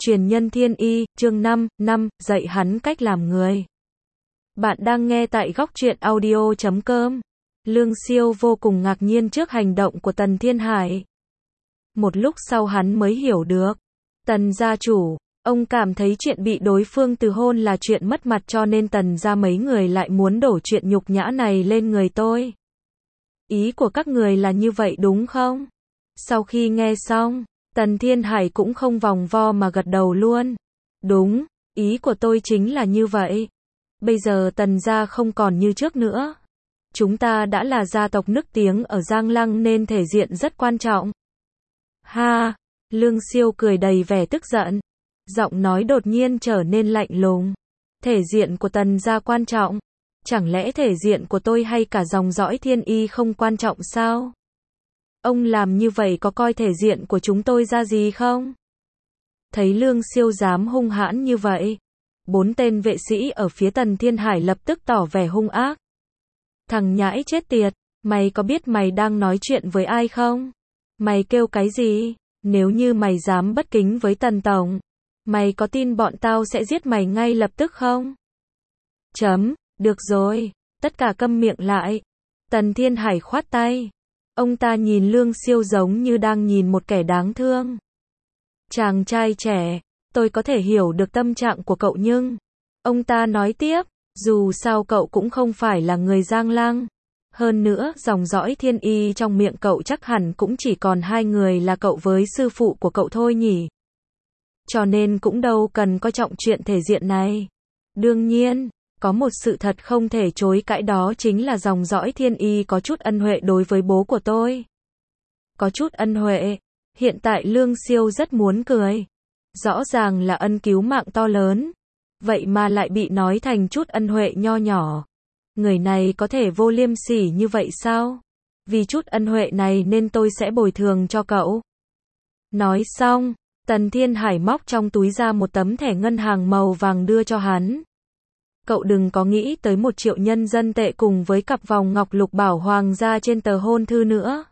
Truyền nhân thiên y, chương 5, dạy hắn cách làm người. Bạn đang nghe tại góc truyện audio.com. Lương Siêu vô cùng ngạc nhiên trước hành động của Tần Thiên Hải. Một lúc sau hắn mới hiểu được. Tần gia chủ, ông cảm thấy chuyện bị đối phương từ hôn là chuyện mất mặt, cho nên Tần gia mấy người lại muốn đổ chuyện nhục nhã này lên người tôi. Ý của các người là như vậy đúng không? Sau khi nghe xong, Tần Thiên Hải cũng không vòng vo mà gật đầu luôn. Đúng, ý của tôi chính là như vậy. Bây giờ Tần gia không còn như trước nữa. Chúng ta đã là gia tộc nức tiếng ở Giang Lăng nên thể diện rất quan trọng. Ha, Lương Siêu cười đầy vẻ tức giận. Giọng nói đột nhiên trở nên lạnh lùng. Thể diện của Tần gia quan trọng. Chẳng lẽ thể diện của tôi hay cả dòng dõi Thiên Y không quan trọng sao? Ông làm như vậy có coi thể diện của chúng tôi ra gì không? Thấy Lương Siêu dám hung hãn như vậy, 4 tên vệ sĩ ở phía Tần Thiên Hải lập tức tỏ vẻ hung ác. Thằng nhãi chết tiệt, mày có biết mày đang nói chuyện với ai không? Mày kêu cái gì? Nếu như mày dám bất kính với Tần Tổng, mày có tin bọn tao sẽ giết mày ngay lập tức không? Được rồi, tất cả câm miệng lại. Tần Thiên Hải khoát tay. Ông ta nhìn Lương Siêu giống như đang nhìn một kẻ đáng thương. Chàng trai trẻ, tôi có thể hiểu được tâm trạng của cậu nhưng... Ông ta nói tiếp, dù sao cậu cũng không phải là người Giang Lăng. Hơn nữa, dòng dõi Thiên Y trong miệng cậu chắc hẳn cũng chỉ còn 2 người là cậu với sư phụ của cậu thôi nhỉ. Cho nên cũng đâu cần coi trọng chuyện thể diện này. Đương nhiên, có một sự thật không thể chối cãi, đó chính là dòng dõi Thiên Y có chút ân huệ đối với bố của tôi. Có chút ân huệ. Hiện tại Lương Siêu rất muốn cười. Rõ ràng là ân cứu mạng to lớn. Vậy mà lại bị nói thành chút ân huệ nho nhỏ. Người này có thể vô liêm sỉ như vậy sao? Vì chút ân huệ này nên tôi sẽ bồi thường cho cậu. Nói xong, Tần Thiên Hải móc trong túi ra một tấm thẻ ngân hàng màu vàng đưa cho hắn. Cậu đừng có nghĩ tới 1 triệu nhân dân tệ cùng với cặp vòng ngọc lục bảo hoàng gia trên tờ hôn thư nữa.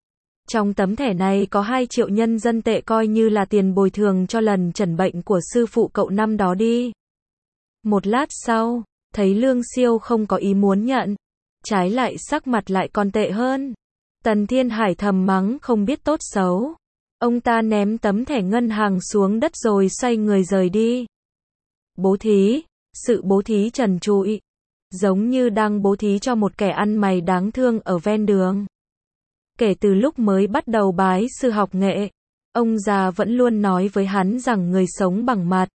Trong tấm thẻ này có 2 triệu nhân dân tệ coi như là tiền bồi thường cho lần chẩn bệnh của sư phụ cậu năm đó đi. Một lát sau, thấy Lương Siêu không có ý muốn nhận, trái lại sắc mặt lại còn tệ hơn. Tần Thiên Hải thầm mắng không biết tốt xấu. Ông ta ném tấm thẻ ngân hàng xuống đất rồi xoay người rời đi. Bố thí, sự bố thí trần trụi, giống như đang bố thí cho một kẻ ăn mày đáng thương ở ven đường. Kể từ lúc mới bắt đầu bái sư học nghệ, ông già vẫn luôn nói với hắn rằng người sống bằng mặt,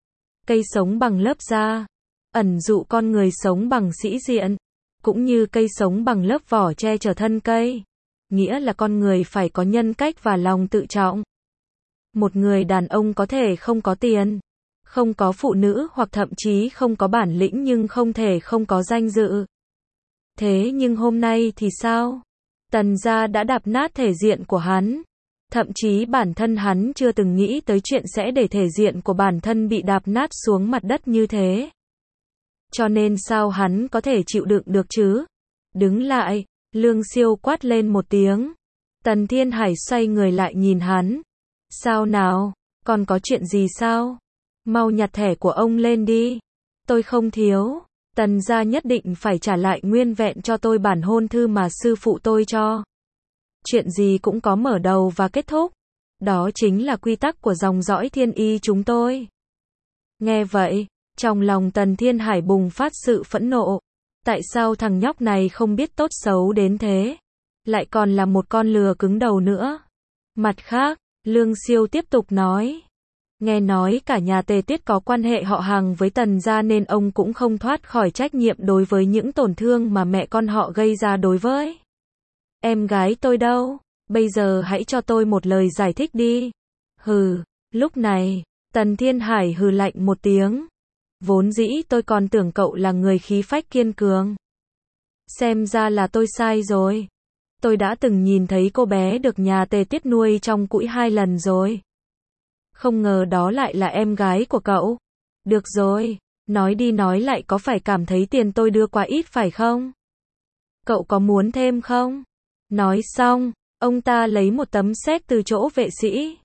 cây sống bằng lớp da, ẩn dụ con người sống bằng sĩ diện, cũng như cây sống bằng lớp vỏ che chở thân cây. Nghĩa là con người phải có nhân cách và lòng tự trọng. Một người đàn ông có thể không có tiền, không có phụ nữ hoặc thậm chí không có bản lĩnh nhưng không thể không có danh dự. Thế nhưng hôm nay thì sao? Tần gia đã đạp nát thể diện của hắn. Thậm chí bản thân hắn chưa từng nghĩ tới chuyện sẽ để thể diện của bản thân bị đạp nát xuống mặt đất như thế. Cho nên sao hắn có thể chịu đựng được chứ? Đứng lại, Lương Siêu quát lên một tiếng. Tần Thiên Hải xoay người lại nhìn hắn. Sao nào, còn có chuyện gì sao? Mau nhặt thẻ của ông lên đi. Tôi không thiếu. Tần gia nhất định phải trả lại nguyên vẹn cho tôi bản hôn thư mà sư phụ tôi cho. Chuyện gì cũng có mở đầu và kết thúc. Đó chính là quy tắc của dòng dõi Thiên Y chúng tôi. Nghe vậy, trong lòng Tần Thiên Hải bùng phát sự phẫn nộ. Tại sao thằng nhóc này không biết tốt xấu đến thế? Lại còn là một con lừa cứng đầu nữa. Mặt khác, Lương Siêu tiếp tục nói. Nghe nói cả nhà Tề Tiết có quan hệ họ hàng với Tần gia nên ông cũng không thoát khỏi trách nhiệm đối với những tổn thương mà mẹ con họ gây ra đối với em gái tôi đâu. Bây giờ hãy cho tôi một lời giải thích đi. Hừ, lúc này, Tần Thiên Hải hừ lạnh một tiếng. Vốn dĩ tôi còn tưởng cậu là người khí phách kiên cường. Xem ra là tôi sai rồi. Tôi đã từng nhìn thấy cô bé được nhà Tề Tiết nuôi trong cũi 2 lần rồi. Không ngờ đó lại là em gái của cậu. Được rồi, nói đi nói lại có phải cảm thấy tiền tôi đưa quá ít phải không? Cậu có muốn thêm không? Nói xong, ông ta lấy một tấm séc từ chỗ vệ sĩ.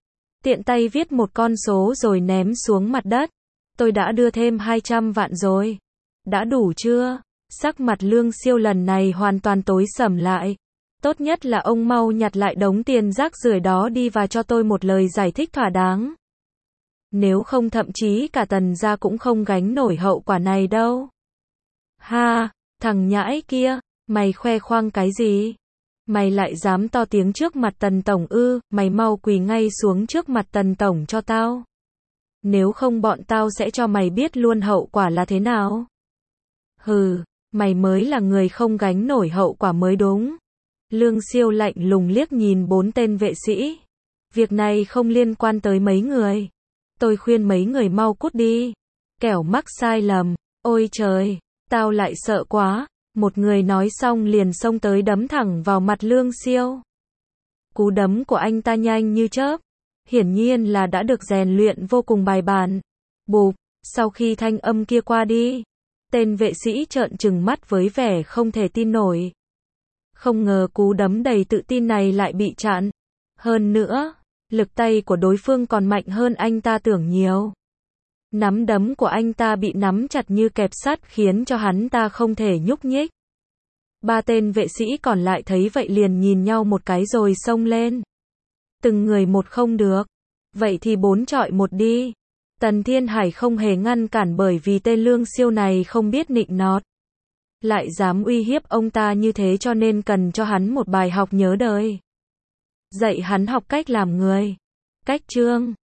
tiện tay viết một con số rồi ném xuống mặt đất. Tôi đã đưa thêm 200 vạn rồi. Đã đủ chưa? Sắc mặt Lương Siêu lần này hoàn toàn tối sầm lại. Tốt nhất là ông mau nhặt lại đống tiền rác rưởi đó đi và cho tôi một lời giải thích thỏa đáng. Nếu không thậm chí cả Tần gia cũng không gánh nổi hậu quả này đâu. Ha, thằng nhãi kia, mày khoe khoang cái gì? Mày lại dám to tiếng trước mặt Tần tổng ư? Mày mau quỳ ngay xuống trước mặt Tần tổng cho tao. Nếu không bọn tao sẽ cho mày biết luôn hậu quả là thế nào. Hừ, mày mới là người không gánh nổi hậu quả mới đúng. Lương Siêu lạnh lùng liếc nhìn 4 tên vệ sĩ. Việc này không liên quan tới mấy người. Tôi khuyên mấy người mau cút đi. Kẻo mắc sai lầm. Ôi trời, tao lại sợ quá. Một người nói xong liền xông tới đấm thẳng vào mặt Lương Siêu. Cú đấm của anh ta nhanh như chớp. Hiển nhiên là đã được rèn luyện vô cùng bài bản. Bụp, sau khi thanh âm kia qua đi, tên vệ sĩ trợn trừng mắt với vẻ không thể tin nổi. Không ngờ cú đấm đầy tự tin này lại bị chặn. Hơn nữa, lực tay của đối phương còn mạnh hơn anh ta tưởng nhiều. Nắm đấm của anh ta bị nắm chặt như kẹp sắt khiến cho hắn ta không thể nhúc nhích. 3 tên vệ sĩ còn lại thấy vậy liền nhìn nhau một cái rồi xông lên. Từng người một không được. Vậy thì 4 chọi 1 đi. Tần Thiên Hải không hề ngăn cản bởi vì tên Lương Siêu này không biết nịnh nọt. Lại dám uy hiếp ông ta như thế cho nên cần cho hắn một bài học nhớ đời. Dạy hắn học cách làm người. Cách chương